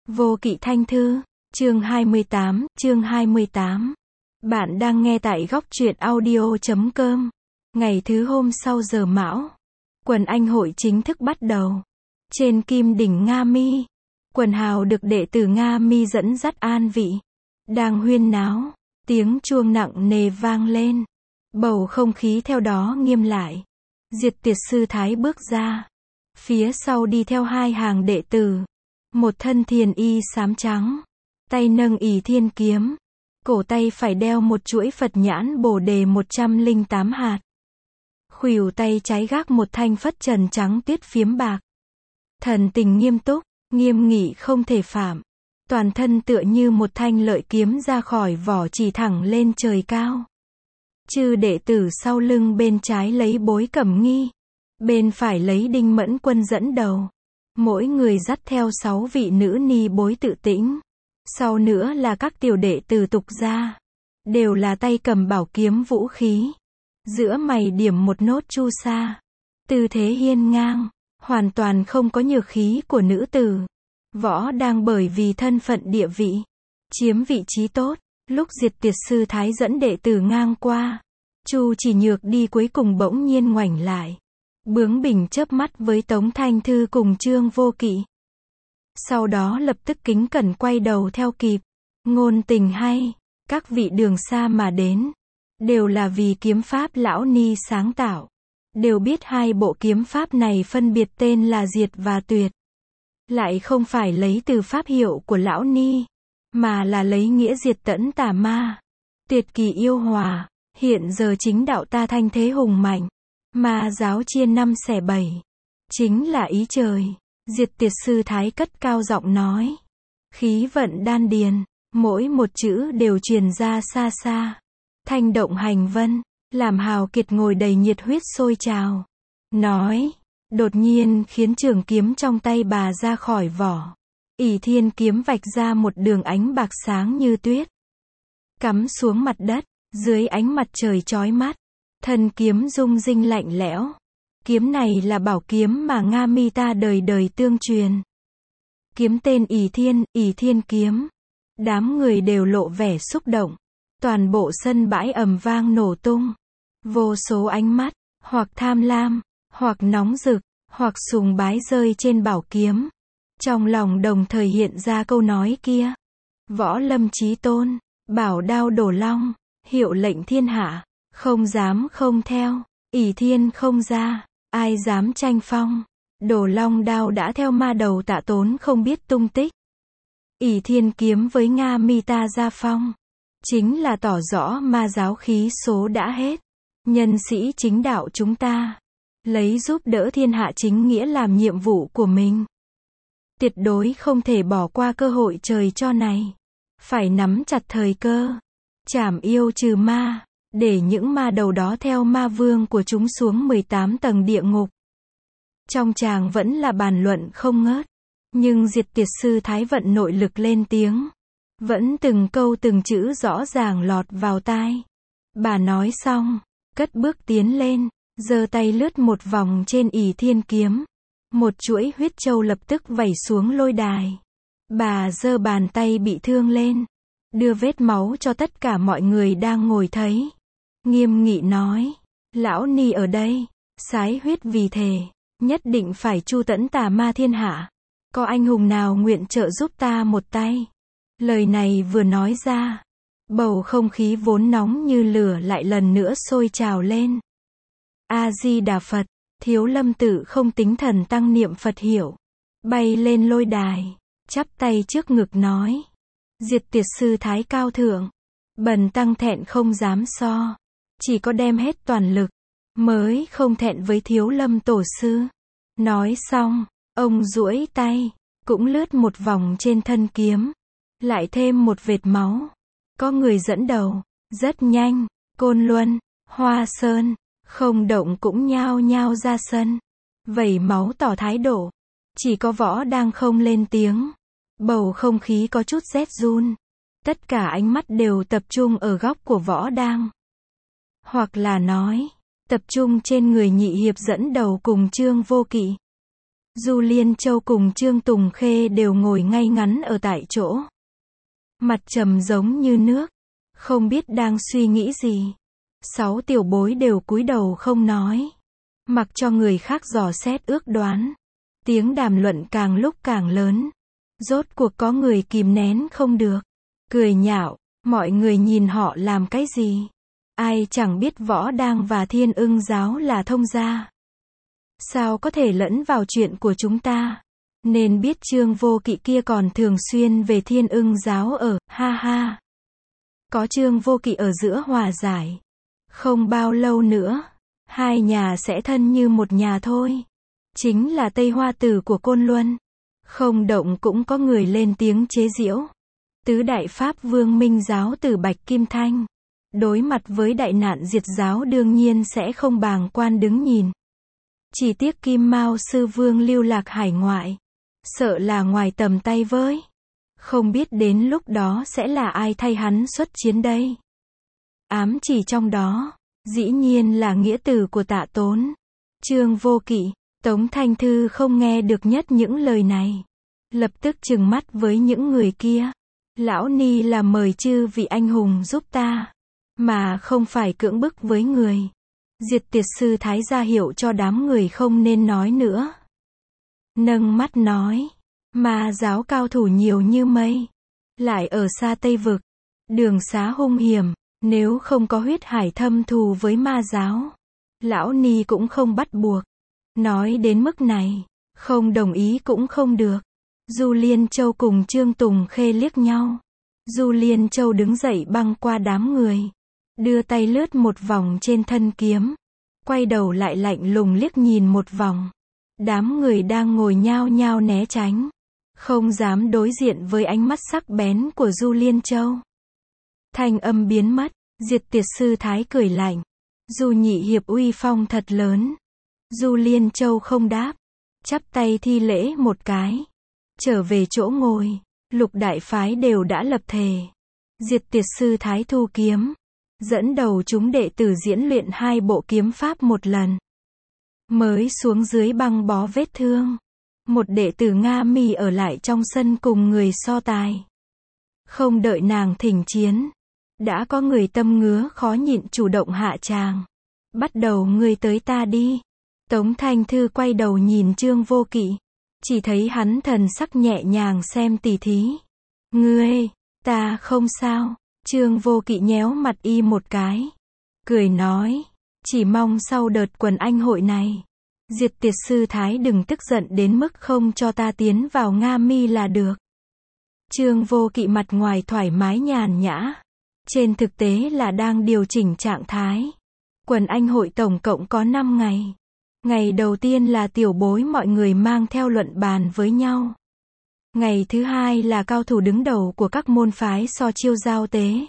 Vô Kỵ Thanh Thư, chương 28. Bạn đang nghe tại góc truyện audio.com. Ngày thứ hôm sau giờ mão, quần anh hội chính thức bắt đầu. Trên kim đỉnh Nga Mi, quần hào được đệ tử Nga Mi dẫn dắt an vị, đang huyên náo, tiếng chuông nặng nề vang lên. Bầu không khí theo đó nghiêm lại. Diệt Tiệt Sư Thái bước ra. Phía sau đi theo hai hàng đệ tử. Một thân thiền y xám trắng, tay nâng ỷ thiên kiếm, cổ tay phải đeo một chuỗi Phật nhãn Bồ đề 108 hạt. Khuỷu tay trái gác một thanh phất trần trắng tuyết phiếm bạc. Thần tình nghiêm túc, nghiêm nghị không thể phạm. Toàn thân tựa như một thanh lợi kiếm ra khỏi vỏ chỉ thẳng lên trời cao. Chư đệ tử sau lưng bên trái lấy Bối Cẩm Nghi, bên phải lấy Đinh Mẫn Quân dẫn đầu. Mỗi người dắt theo 6 vị nữ ni bối tự tĩnh. Sau nữa là các tiểu đệ tử tục gia. Đều là tay cầm bảo kiếm vũ khí. Giữa mày điểm một nốt chu sa. Tư thế hiên ngang, hoàn toàn không có nhược khí của nữ tử. Võ đang bởi vì thân phận địa vị, chiếm vị trí tốt. Lúc Diệt Tiệt Sư Thái dẫn đệ tử ngang qua, Chu Chỉ Nhược đi cuối cùng bỗng nhiên ngoảnh lại. Bướng bỉnh chớp mắt với Tống Thanh Thư cùng Trương Vô Kỵ. Sau đó lập tức kính cẩn quay đầu theo kịp. Ngôn tình hay, các vị đường xa mà đến, đều là vì kiếm pháp lão ni sáng tạo. Đều biết hai bộ kiếm pháp này phân biệt tên là Diệt và Tuyệt. Lại không phải lấy từ pháp hiệu của lão ni, mà là lấy nghĩa diệt tẫn tà ma, tuyệt kỳ yêu hòa. Hiện giờ chính đạo ta thanh thế hùng mạnh, ma giáo chia 5 xẻ 7, chính là ý trời. Diệt Tiệt Sư Thái cất cao giọng nói, khí vận đan điền, mỗi một chữ đều truyền ra xa xa, thanh động hành vân, làm hào kiệt ngồi đầy nhiệt huyết sôi trào. Nói, đột nhiên khiến trường kiếm trong tay bà ra khỏi vỏ. ỷ thiên kiếm vạch ra một đường ánh bạc sáng như tuyết, cắm xuống mặt đất, dưới ánh mặt trời chói mắt. Thân kiếm rung rinh lạnh lẽo. Kiếm này là bảo kiếm mà Nga Mi ta đời đời tương truyền. Kiếm tên ỷ thiên kiếm. Đám người đều lộ vẻ xúc động. Toàn bộ sân bãi ầm vang nổ tung. Vô số ánh mắt, hoặc tham lam, hoặc nóng rực, hoặc sùng bái rơi trên bảo kiếm. Trong lòng đồng thời hiện ra câu nói kia. Võ lâm chí tôn, bảo đao đổ long, hiệu lệnh thiên hạ. Không dám không theo, ỷ thiên không ra, ai dám tranh phong. Đổ long đao đã theo ma đầu Tạ Tốn không biết tung tích. ỷ thiên kiếm với Nga Mi ta ra phong, chính là tỏ rõ ma giáo khí số đã hết. Nhân sĩ chính đạo chúng ta, lấy giúp đỡ thiên hạ chính nghĩa làm nhiệm vụ của mình. Tuyệt đối không thể bỏ qua cơ hội trời cho này. Phải nắm chặt thời cơ, trảm yêu trừ ma. Để những ma đầu đó theo ma vương của chúng xuống 18 tầng địa ngục. Trong tràng vẫn là bàn luận không ngớt. Nhưng Diệt Tiệt Sư Thái vận nội lực lên tiếng. Vẫn từng câu từng chữ rõ ràng lọt vào tai. Bà nói xong, cất bước tiến lên, giơ tay lướt một vòng trên ỷ thiên kiếm. Một chuỗi huyết châu lập tức vẩy xuống lôi đài. Bà giơ bàn tay bị thương lên, đưa vết máu cho tất cả mọi người đang ngồi thấy. Nghiêm nghị nói, lão ni ở đây, sái huyết vì thề, nhất định phải chu tẫn tà ma thiên hạ. Có anh hùng nào nguyện trợ giúp ta một tay? Lời này vừa nói ra, bầu không khí vốn nóng như lửa lại lần nữa sôi trào lên. A-di-đà Phật, Thiếu Lâm Tự không tính thần tăng niệm Phật hiệu, bay lên lôi đài, chắp tay trước ngực nói, Diệt Tiệt Sư Thái cao thượng, bần tăng thẹn không dám so. Chỉ có đem hết toàn lực, mới không thẹn với Thiếu Lâm Tổ sư. Nói xong, ông duỗi tay, cũng lướt một vòng trên thân kiếm. Lại thêm một vệt máu. Có người dẫn đầu, rất nhanh, Côn Luân, Hoa Sơn, Không Động cũng nhao nhao ra sân. Vẩy máu tỏ thái độ. Chỉ có Võ đang không lên tiếng. Bầu không khí có chút rét run. Tất cả ánh mắt đều tập trung ở góc của Võ đang. Hoặc là nói, tập trung trên người nhị hiệp dẫn đầu cùng Trương Vô Kỵ. Du Liên Châu cùng Trương Tùng Khê đều ngồi ngay ngắn ở tại chỗ. Mặt trầm giống như nước, không biết đang suy nghĩ gì. 6 tiểu bối đều cúi đầu không nói, mặc cho người khác dò xét ước đoán. Tiếng đàm luận càng lúc càng lớn. Rốt cuộc có người kìm nén không được, cười nhạo, mọi người nhìn họ làm cái gì? Ai chẳng biết Võ Đang và Thiên Ưng giáo là thông gia. Sao có thể lẫn vào chuyện của chúng ta? Nên biết Trương Vô Kỵ kia còn thường xuyên về Thiên Ưng giáo ở, ha ha. Có Trương Vô Kỵ ở giữa hòa giải. Không bao lâu nữa, hai nhà sẽ thân như một nhà thôi. Chính là Tây Hoa Tử của Côn Luân. Không động cũng có người lên tiếng chế giễu. Tứ đại Pháp Vương Minh giáo từ Bạch Kim Thanh. Đối mặt với đại nạn diệt giáo đương nhiên sẽ không bàng quan đứng nhìn. Chỉ tiếc Kim Mao Sư Vương lưu lạc hải ngoại. Sợ là ngoài tầm tay với. Không biết đến lúc đó sẽ là ai thay hắn xuất chiến đây. Ám chỉ trong đó, dĩ nhiên là nghĩa tử của Tạ Tốn. Trương Vô Kỵ, Tống Thanh Thư không nghe được nhất những lời này. Lập tức trừng mắt với những người kia. Lão Ni là mời chư vị anh hùng giúp ta, mà không phải cưỡng bức với người. Diệt Tiệt Sư Thái ra hiệu cho đám người không nên nói nữa. Nâng mắt nói, ma giáo cao thủ nhiều như mây, lại ở xa Tây Vực, đường xá hung hiểm, nếu không có huyết hải thâm thù với ma giáo, Lão Ni cũng không bắt buộc. Nói đến mức này, không đồng ý cũng không được. Du Liên Châu cùng Trương Tùng Khê liếc nhau. Du Liên Châu đứng dậy băng qua đám người, đưa tay lướt một vòng trên thân kiếm, quay đầu lại lạnh lùng liếc nhìn một vòng. Đám người đang ngồi nhao nhao né tránh, không dám đối diện với ánh mắt sắc bén của Du Liên Châu. Thanh âm biến mất, Diệt Tiệt Sư Thái cười lạnh. Du nhị hiệp uy phong thật lớn. Du Liên Châu không đáp, chắp tay thi lễ một cái, trở về chỗ ngồi. Lục đại phái đều đã lập thề. Diệt Tiệt Sư Thái thu kiếm, dẫn đầu chúng đệ tử diễn luyện 2 bộ kiếm pháp một lần. Mới xuống dưới băng bó vết thương. Một đệ tử Nga Mi ở lại trong sân cùng người so tài. Không đợi nàng thỉnh chiến, đã có người tâm ngứa khó nhịn chủ động hạ tràng. Bắt đầu ngươi tới ta đi. Tống Thanh Thư quay đầu nhìn Trương Vô Kỵ, chỉ thấy hắn thần sắc nhẹ nhàng xem tỉ thí. Ngươi, ta không sao. Trương Vô Kỵ nhéo mặt y một cái, cười nói, chỉ mong sau đợt quần anh hội này, Diệt Tiệt Sư Thái đừng tức giận đến mức không cho ta tiến vào Nga Mi là được. Trương Vô Kỵ mặt ngoài thoải mái nhàn nhã, trên thực tế là đang điều chỉnh trạng thái. Quần anh hội tổng cộng có 5 ngày. Ngày đầu tiên là tiểu bối mọi người mang theo luận bàn với nhau. Ngày thứ hai là cao thủ đứng đầu của các môn phái so chiêu giao tế.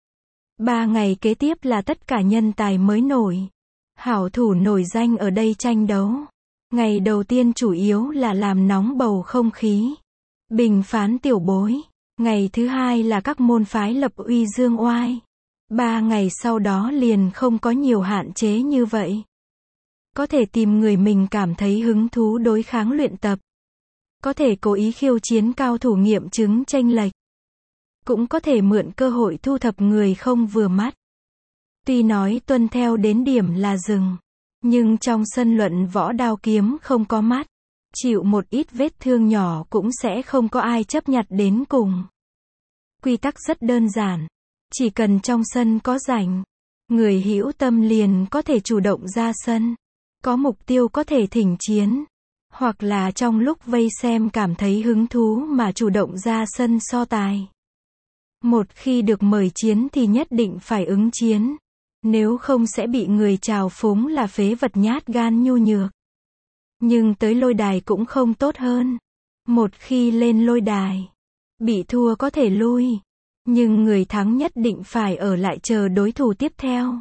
3 ngày kế tiếp là tất cả nhân tài mới nổi, hảo thủ nổi danh ở đây tranh đấu. Ngày đầu tiên chủ yếu là làm nóng bầu không khí, bình phán tiểu bối. Ngày thứ hai là các môn phái lập uy dương oai. 3 ngày sau đó liền không có nhiều hạn chế như vậy. Có thể tìm người mình cảm thấy hứng thú đối kháng luyện tập. Có thể cố ý khiêu chiến cao thủ nghiệm chứng chênh lệch. Cũng có thể mượn cơ hội thu thập người không vừa mắt. Tuy nói tuân theo đến điểm là dừng, nhưng trong sân luận võ đao kiếm không có mắt. Chịu một ít vết thương nhỏ cũng sẽ không có ai chấp nhặt đến cùng. Quy tắc rất đơn giản. Chỉ cần trong sân có rảnh, người hữu tâm liền có thể chủ động ra sân. Có mục tiêu có thể thỉnh chiến. Hoặc là trong lúc vây xem cảm thấy hứng thú mà chủ động ra sân so tài. Một khi được mời chiến thì nhất định phải ứng chiến. Nếu không sẽ bị người trào phúng là phế vật nhát gan nhu nhược. Nhưng tới lôi đài cũng không tốt hơn. Một khi lên lôi đài, bị thua có thể lui. Nhưng người thắng nhất định phải ở lại chờ đối thủ tiếp theo.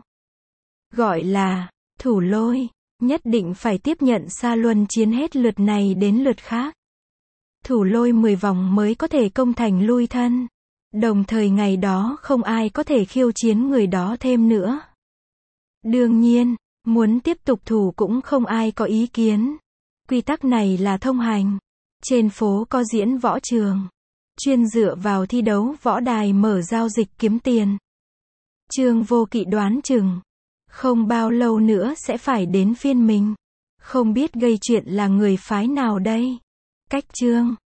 Gọi là thủ lôi. Nhất định phải tiếp nhận xa luân chiến hết lượt này đến lượt khác. Thủ lôi 10 vòng mới có thể công thành lui thân. Đồng thời ngày đó không ai có thể khiêu chiến người đó thêm nữa. Đương nhiên, muốn tiếp tục thủ cũng không ai có ý kiến. Quy tắc này là thông hành. Trên phố có diễn võ trường. Chuyên dựa vào thi đấu võ đài mở giao dịch kiếm tiền. Trương Vô Kỵ đoán chừng. Không bao lâu nữa sẽ phải đến phiên mình. Không biết gây chuyện là người phái nào đây? Cách Trương